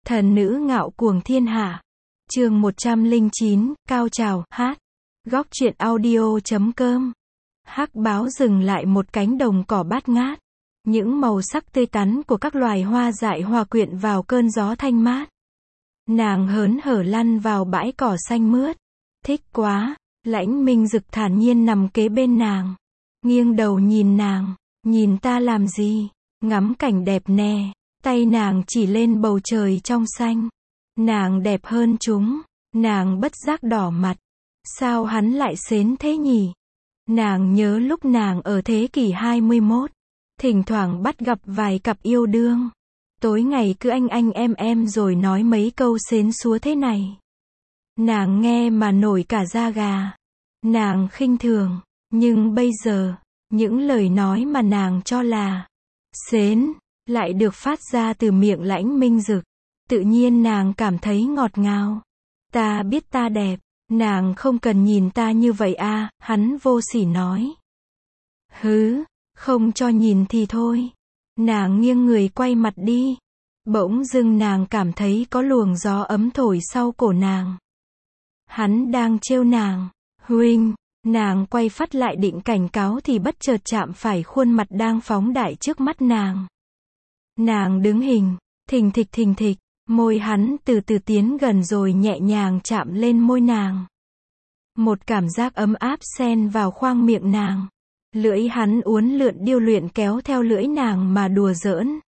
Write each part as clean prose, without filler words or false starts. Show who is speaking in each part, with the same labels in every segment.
Speaker 1: Thần nữ ngạo cuồng thiên hạ. Chương 109, cao trào, hát. Góc truyện audio.com. Hắc báo dừng lại một cánh đồng cỏ bát ngát. Những màu sắc tươi tắn của các loài hoa dại hòa quyện vào cơn gió thanh mát. Nàng hớn hở lăn vào bãi cỏ xanh mướt. Thích quá, Lãnh Minh Dực thản nhiên nằm kế bên nàng. Nghiêng đầu nhìn nàng, nhìn ta làm gì, ngắm cảnh đẹp nè. Tay nàng chỉ lên bầu trời trong xanh. Nàng đẹp hơn chúng, nàng bất giác đỏ mặt. Sao hắn lại xến thế nhỉ? Nàng nhớ lúc nàng ở thế kỷ 21, thỉnh thoảng bắt gặp vài cặp yêu đương. Tối ngày cứ anh em rồi nói mấy câu xến xúa thế này. Nàng nghe mà nổi cả da gà. Nàng khinh thường, nhưng bây giờ, những lời nói mà nàng cho là xến, lại được phát ra từ miệng Lãnh Minh Dực. Tự nhiên nàng cảm thấy ngọt ngào. Ta biết ta đẹp, nàng không cần nhìn ta như vậy à, hắn vô sỉ nói. Hứ, không cho nhìn thì thôi. Nàng nghiêng người quay mặt đi. Bỗng dưng nàng cảm thấy có luồng gió ấm thổi sau cổ nàng. Hắn đang trêu nàng. Huynh, nàng quay phát lại định cảnh cáo thì bất chợt chạm phải khuôn mặt đang phóng đại trước mắt nàng. Nàng đứng hình, thình thịch, môi hắn từ từ tiến gần rồi nhẹ nhàng chạm lên môi nàng. Một cảm giác ấm áp xen vào khoang miệng nàng. Lưỡi hắn uốn lượn điêu luyện kéo theo lưỡi nàng mà đùa giỡn.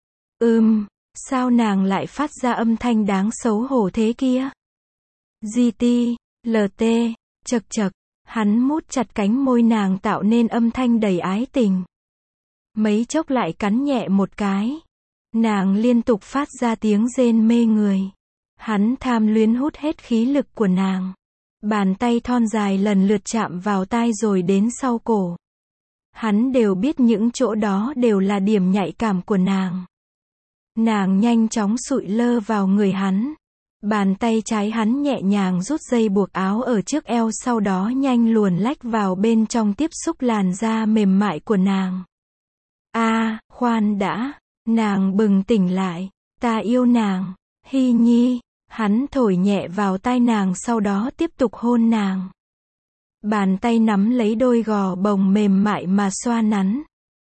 Speaker 1: Sao nàng lại phát ra âm thanh đáng xấu hổ thế kia? GT, LT, chật, hắn mút chặt cánh môi nàng tạo nên âm thanh đầy ái tình. Mấy chốc lại cắn nhẹ một cái. Nàng liên tục phát ra tiếng rên mê người. Hắn tham luyến hút hết khí lực của nàng. Bàn tay thon dài lần lượt chạm vào tai rồi đến sau cổ. Hắn đều biết những chỗ đó đều là điểm nhạy cảm của nàng. Nàng nhanh chóng sụi lơ vào người hắn. Bàn tay trái hắn nhẹ nhàng rút dây buộc áo ở trước eo, sau đó nhanh luồn lách vào bên trong tiếp xúc làn da mềm mại của nàng. Khoan đã. Nàng bừng tỉnh lại. Ta yêu nàng. Hy nhi. Hắn thổi nhẹ vào tai nàng sau đó tiếp tục hôn nàng. Bàn tay nắm lấy đôi gò bồng mềm mại mà xoa nắn.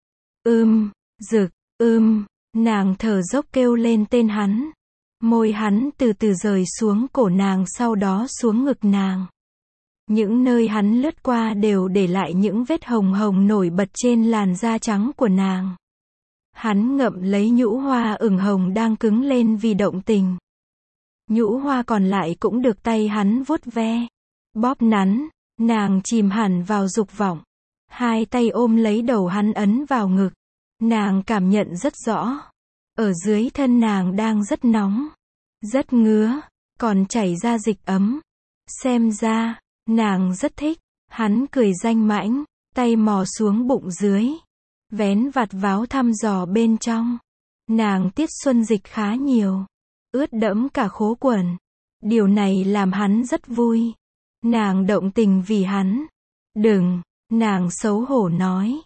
Speaker 1: Dực, nàng thở dốc kêu lên tên hắn. Môi hắn từ từ rời xuống cổ nàng, sau đó xuống ngực nàng. Những nơi hắn lướt qua đều để lại những vết hồng hồng nổi bật trên làn da trắng của nàng. Hắn ngậm lấy nhũ hoa ửng hồng đang cứng lên vì động tình. Nhũ hoa còn lại cũng được tay hắn vuốt ve, bóp nắn. Nàng chìm hẳn vào dục vọng. Hai tay ôm lấy đầu hắn ấn vào ngực. Nàng cảm nhận rất rõ. Ở dưới thân nàng đang rất nóng, rất ngứa, còn chảy ra dịch ấm. Xem ra, nàng rất thích. Hắn cười danh mãnh, tay mò xuống bụng dưới. Vén vạt váo thăm dò bên trong. Nàng tiết xuân dịch khá nhiều. Ướt đẫm cả khố quần. Điều này làm hắn rất vui. Nàng động tình vì hắn. Đừng, nàng xấu hổ nói.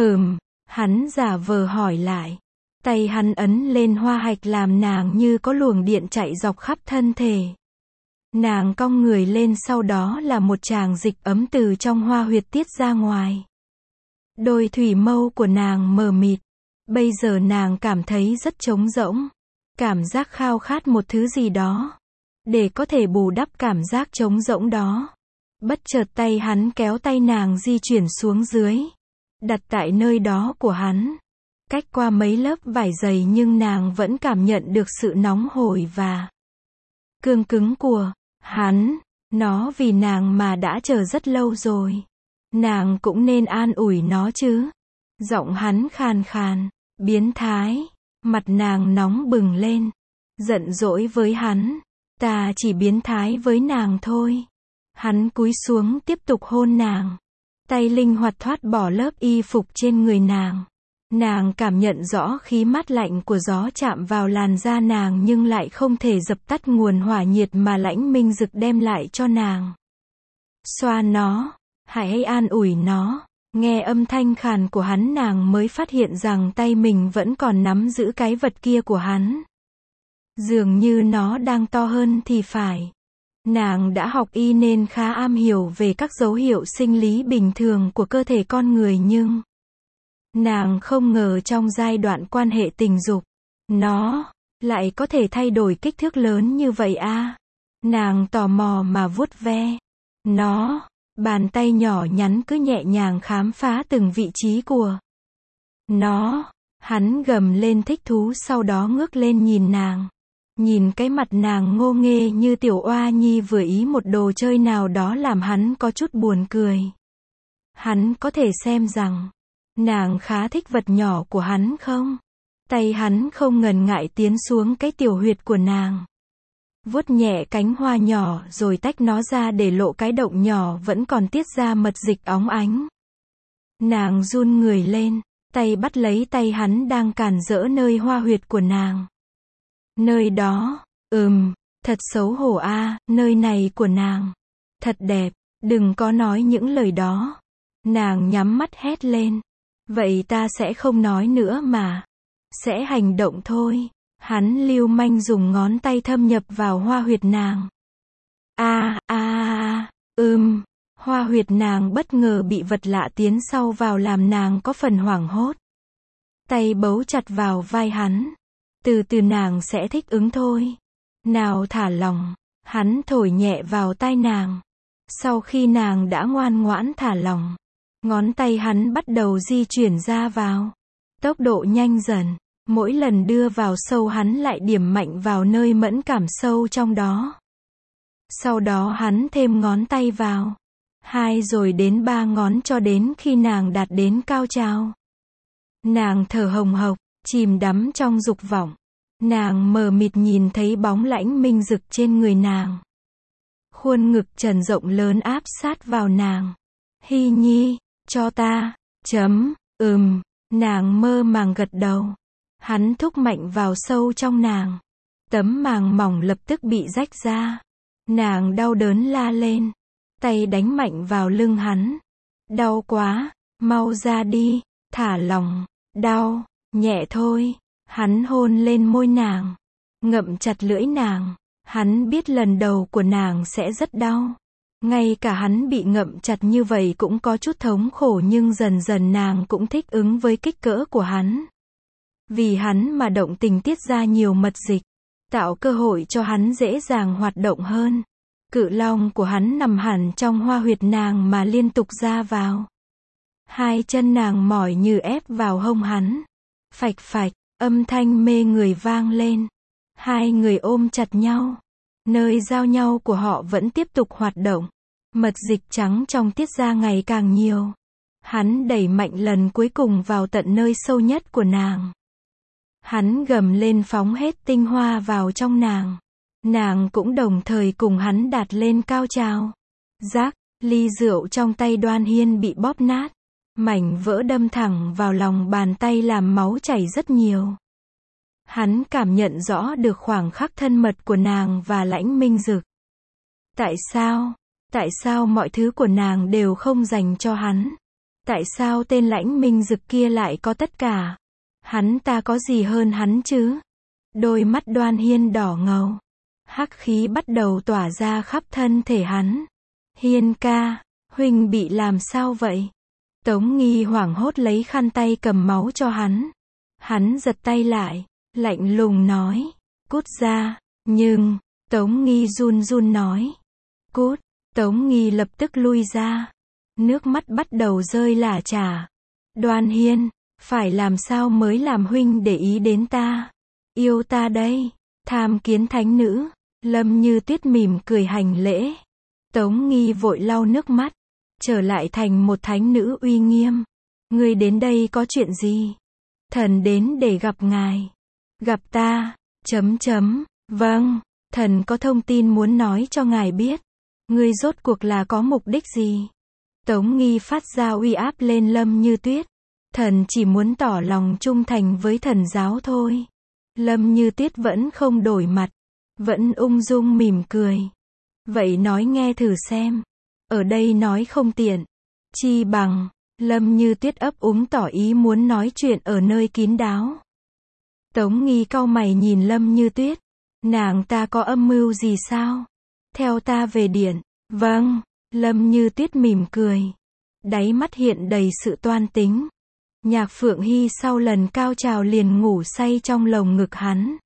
Speaker 1: Hắn giả vờ hỏi lại. Tay hắn ấn lên hoa hạch làm nàng như có luồng điện chạy dọc khắp thân thể. Nàng cong người lên, sau đó là một tràng dịch ấm từ trong hoa huyệt tiết ra ngoài. Đôi thủy mâu của nàng mờ mịt. Bây giờ nàng cảm thấy rất trống rỗng. Cảm giác khao khát một thứ gì đó. Để có thể bù đắp cảm giác trống rỗng đó. Bất chợt tay hắn kéo tay nàng di chuyển xuống dưới. Đặt tại nơi đó của hắn. Cách qua mấy lớp vải dày nhưng nàng vẫn cảm nhận được sự nóng hổi và cương cứng của hắn. Nó vì nàng mà đã chờ rất lâu rồi. Nàng cũng nên an ủi nó chứ. Giọng hắn khàn khàn, biến thái. Mặt nàng nóng bừng lên. Giận dỗi với hắn. Ta chỉ biến thái với nàng thôi. Hắn cúi xuống tiếp tục hôn nàng. Tay linh hoạt thoát bỏ lớp y phục trên người nàng. Nàng cảm nhận rõ khí mát lạnh của gió chạm vào làn da nàng nhưng lại không thể dập tắt nguồn hỏa nhiệt mà Lãnh Minh Dực đem lại cho nàng. Xoa nó, hãy an ủi nó. Nghe âm thanh khàn của hắn nàng mới phát hiện rằng tay mình vẫn còn nắm giữ cái vật kia của hắn. Dường như nó đang to hơn thì phải. Nàng đã học y nên khá am hiểu về các dấu hiệu sinh lý bình thường của cơ thể con người nhưng nàng không ngờ trong giai đoạn quan hệ tình dục, nó lại có thể thay đổi kích thước lớn như vậy à. Nàng tò mò mà vuốt ve nó, bàn tay nhỏ nhắn cứ nhẹ nhàng khám phá từng vị trí của nó. Hắn gầm lên thích thú sau đó ngước lên nhìn nàng. Nhìn cái mặt nàng ngô nghê như tiểu oa nhi vừa ý một đồ chơi nào đó làm hắn có chút buồn cười. Hắn có thể xem rằng nàng khá thích vật nhỏ của hắn không? Tay hắn không ngần ngại tiến xuống cái tiểu huyệt của nàng. Vuốt nhẹ cánh hoa nhỏ rồi tách nó ra để lộ cái động nhỏ vẫn còn tiết ra mật dịch óng ánh. Nàng run người lên, tay bắt lấy tay hắn đang cản rỡ nơi hoa huyệt của nàng. Nơi đó, thật xấu hổ a, nơi này của nàng. Thật đẹp, đừng có nói những lời đó. Nàng nhắm mắt hét lên. Vậy ta sẽ không nói nữa mà. Sẽ hành động thôi. Hắn lưu manh dùng ngón tay thâm nhập vào hoa huyệt nàng. Hoa huyệt nàng bất ngờ bị vật lạ tiến sâu vào làm nàng có phần hoảng hốt. Tay bấu chặt vào vai hắn. Từ từ nàng sẽ thích ứng thôi. Nào thả lỏng. Hắn thổi nhẹ vào tai nàng. Sau khi nàng đã ngoan ngoãn thả lỏng, ngón tay hắn bắt đầu di chuyển ra vào. Tốc độ nhanh dần. Mỗi lần đưa vào sâu hắn lại điểm mạnh vào nơi mẫn cảm sâu trong đó. Sau đó hắn thêm ngón tay vào. 2 rồi đến 3 ngón cho đến khi nàng đạt đến cao trào. Nàng thở hồng hộc, chìm đắm trong dục vọng. Nàng mờ mịt nhìn thấy bóng lãnh minh rực trên người nàng. Khuôn ngực trần rộng lớn áp sát vào nàng. Hy nhi, cho ta, nàng mơ màng gật đầu. Hắn thúc mạnh vào sâu trong nàng. Tấm màng mỏng lập tức bị rách ra. Nàng đau đớn la lên. Tay đánh mạnh vào lưng hắn. Đau quá, mau ra đi, thả lỏng, đau, nhẹ thôi. Hắn hôn lên môi nàng. Ngậm chặt lưỡi nàng. Hắn biết lần đầu của nàng sẽ rất đau. Ngay cả hắn bị ngậm chặt như vậy cũng có chút thống khổ nhưng dần dần nàng cũng thích ứng với kích cỡ của hắn. Vì hắn mà động tình tiết ra nhiều mật dịch, tạo cơ hội cho hắn dễ dàng hoạt động hơn. Cự long của hắn nằm hẳn trong hoa huyệt nàng mà liên tục ra vào. 2 chân nàng mỏi như ép vào hông hắn. Phạch phạch, âm thanh mê người vang lên. 2 người ôm chặt nhau. Nơi giao nhau của họ vẫn tiếp tục hoạt động. Mật dịch trắng trong tiết ra ngày càng nhiều. Hắn đẩy mạnh lần cuối cùng vào tận nơi sâu nhất của nàng. Hắn gầm lên phóng hết tinh hoa vào trong nàng. Nàng cũng đồng thời cùng hắn đạt lên cao trào. Rác, ly rượu trong tay Đoan Hiên bị bóp nát. Mảnh vỡ đâm thẳng vào lòng bàn tay làm máu chảy rất nhiều. Hắn cảm nhận rõ được khoảng khắc thân mật của nàng và lãnh minh dực. Tại sao mọi thứ của nàng đều không dành cho hắn? Tại sao tên lãnh minh dực kia lại có tất cả? Hắn ta có gì hơn hắn chứ? Đôi mắt Đoan Hiên đỏ ngầu. Hắc khí bắt đầu tỏa ra khắp thân thể hắn. Hiên ca, huynh bị làm sao vậy? Tống Nghi hoảng hốt lấy khăn tay cầm máu cho hắn. Hắn giật tay lại, lạnh lùng nói, cút ra. Nhưng, Tống Nghi run run nói, cút. Tống Nghi lập tức lui ra. Nước mắt bắt đầu rơi lả chả. Đoan Hiên, phải làm sao mới làm huynh để ý đến ta? Yêu ta đây. Tham kiến thánh nữ. Lâm Như Tuyết mỉm cười hành lễ. Tống Nghi vội lau nước mắt. Trở lại thành một thánh nữ uy nghiêm. Ngươi đến đây có chuyện gì? Thần đến để gặp ngài. Gặp ta. Vâng, thần có thông tin muốn nói cho ngài biết. Ngươi rốt cuộc là có mục đích gì? Tống Nghi phát ra uy áp lên Lâm Như Tuyết. Thần chỉ muốn tỏ lòng trung thành với thần giáo thôi. Lâm Như Tuyết vẫn không đổi mặt. Vẫn ung dung mỉm cười. Vậy nói nghe thử xem. Ở đây nói không tiện. Chi bằng, Lâm Như Tuyết ấp úng tỏ ý muốn nói chuyện ở nơi kín đáo. Tống Nghi cau mày nhìn Lâm Như Tuyết. Nàng ta có âm mưu gì sao? Theo ta về điện. Vâng, Lâm Như Tuyết mỉm cười. Đáy mắt hiện đầy sự toan tính. Nhạc Phượng Hy sau lần cao trào liền ngủ say trong lồng ngực hắn.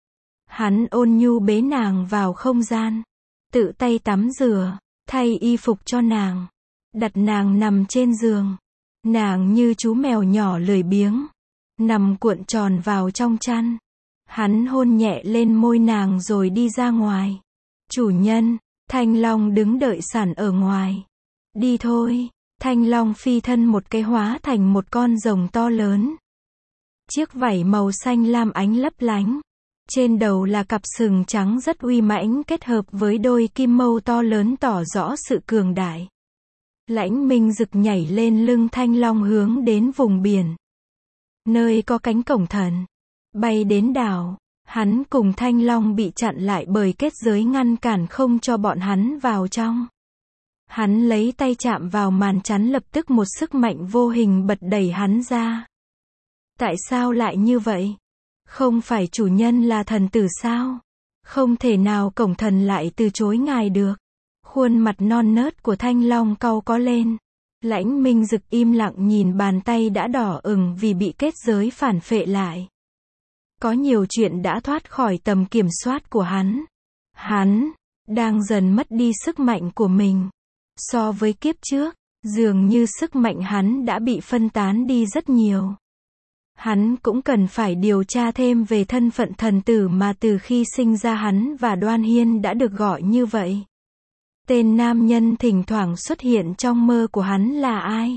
Speaker 1: Hắn ôn nhu bế nàng vào không gian. Tự tay tắm rửa, thay y phục cho nàng. Đặt nàng nằm trên giường. Nàng như chú mèo nhỏ lười biếng. Nằm cuộn tròn vào trong chăn. Hắn hôn nhẹ lên môi nàng rồi đi ra ngoài. Chủ nhân, Thanh Long đứng đợi sẵn ở ngoài. Đi thôi. Thanh Long phi thân một cái hóa thành một con rồng to lớn. Chiếc vảy màu xanh lam ánh lấp lánh. Trên đầu là cặp sừng trắng rất uy mãnh kết hợp với đôi kim mâu to lớn tỏ rõ sự cường đại. Lãnh Minh Dực nhảy lên lưng Thanh Long hướng đến vùng biển. Nơi có cánh cổng thần. Bay đến đảo. Hắn cùng Thanh Long bị chặn lại bởi kết giới ngăn cản không cho bọn hắn vào trong. Hắn lấy tay chạm vào màn chắn lập tức một sức mạnh vô hình bật đẩy hắn ra. Tại sao lại như vậy? Không phải chủ nhân là thần tử sao? Không thể nào cổng thần lại từ chối ngài được. Khuôn mặt non nớt của Thanh Long cau có lên. Lãnh Minh Dực im lặng nhìn bàn tay đã đỏ ửng vì bị kết giới phản phệ lại. Có nhiều chuyện đã thoát khỏi tầm kiểm soát của hắn. Hắn đang dần mất đi sức mạnh của mình. So với kiếp trước, dường như sức mạnh hắn đã bị phân tán đi rất nhiều. Hắn cũng cần phải điều tra thêm về thân phận thần tử mà từ khi sinh ra hắn và Đoan Hiên đã được gọi như vậy. Tên nam nhân thỉnh thoảng xuất hiện trong mơ của hắn là ai?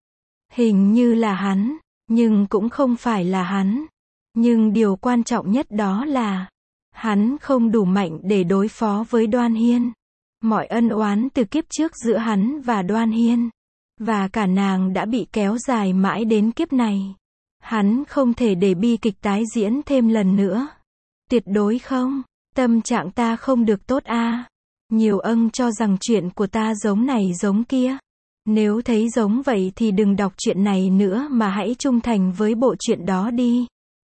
Speaker 1: Hình như là hắn, nhưng cũng không phải là hắn. Nhưng điều quan trọng nhất đó là, hắn không đủ mạnh để đối phó với Đoan Hiên. Mọi ân oán từ kiếp trước giữa hắn và Đoan Hiên, và cả nàng đã bị kéo dài mãi đến kiếp này. Hắn không thể để bi kịch tái diễn thêm lần nữa. Tuyệt đối không. Tâm trạng ta không được tốt a. Nhiều ân cho rằng chuyện của ta giống này giống kia. Nếu thấy giống vậy thì đừng đọc chuyện này nữa mà hãy trung thành với bộ truyện đó đi.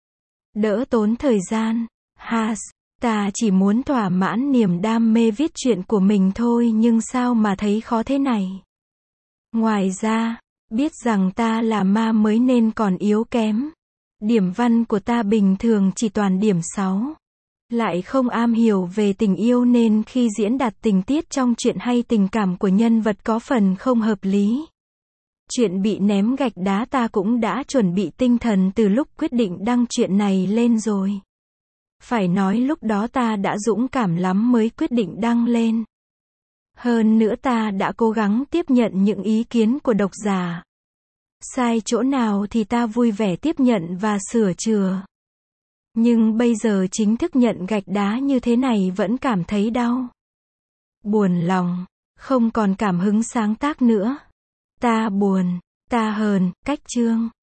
Speaker 1: Đỡ tốn thời gian. Ta chỉ muốn thỏa mãn niềm đam mê viết truyện của mình thôi nhưng sao mà thấy khó thế này. Ngoài ra, biết rằng ta là ma mới nên còn yếu kém. Điểm văn của ta bình thường chỉ toàn điểm 6. Lại không am hiểu về tình yêu nên khi diễn đạt tình tiết trong truyện hay tình cảm của nhân vật có phần không hợp lý. Chuyện bị ném gạch đá ta cũng đã chuẩn bị tinh thần từ lúc quyết định đăng chuyện này lên rồi. Phải nói lúc đó ta đã dũng cảm lắm mới quyết định đăng lên. Hơn nữa ta đã cố gắng tiếp nhận những ý kiến của độc giả. Sai chỗ nào thì ta vui vẻ tiếp nhận và sửa chữa. Nhưng bây giờ chính thức nhận gạch đá như thế này vẫn cảm thấy đau. Buồn lòng, không còn cảm hứng sáng tác nữa. Ta buồn, ta hờn, cách chương.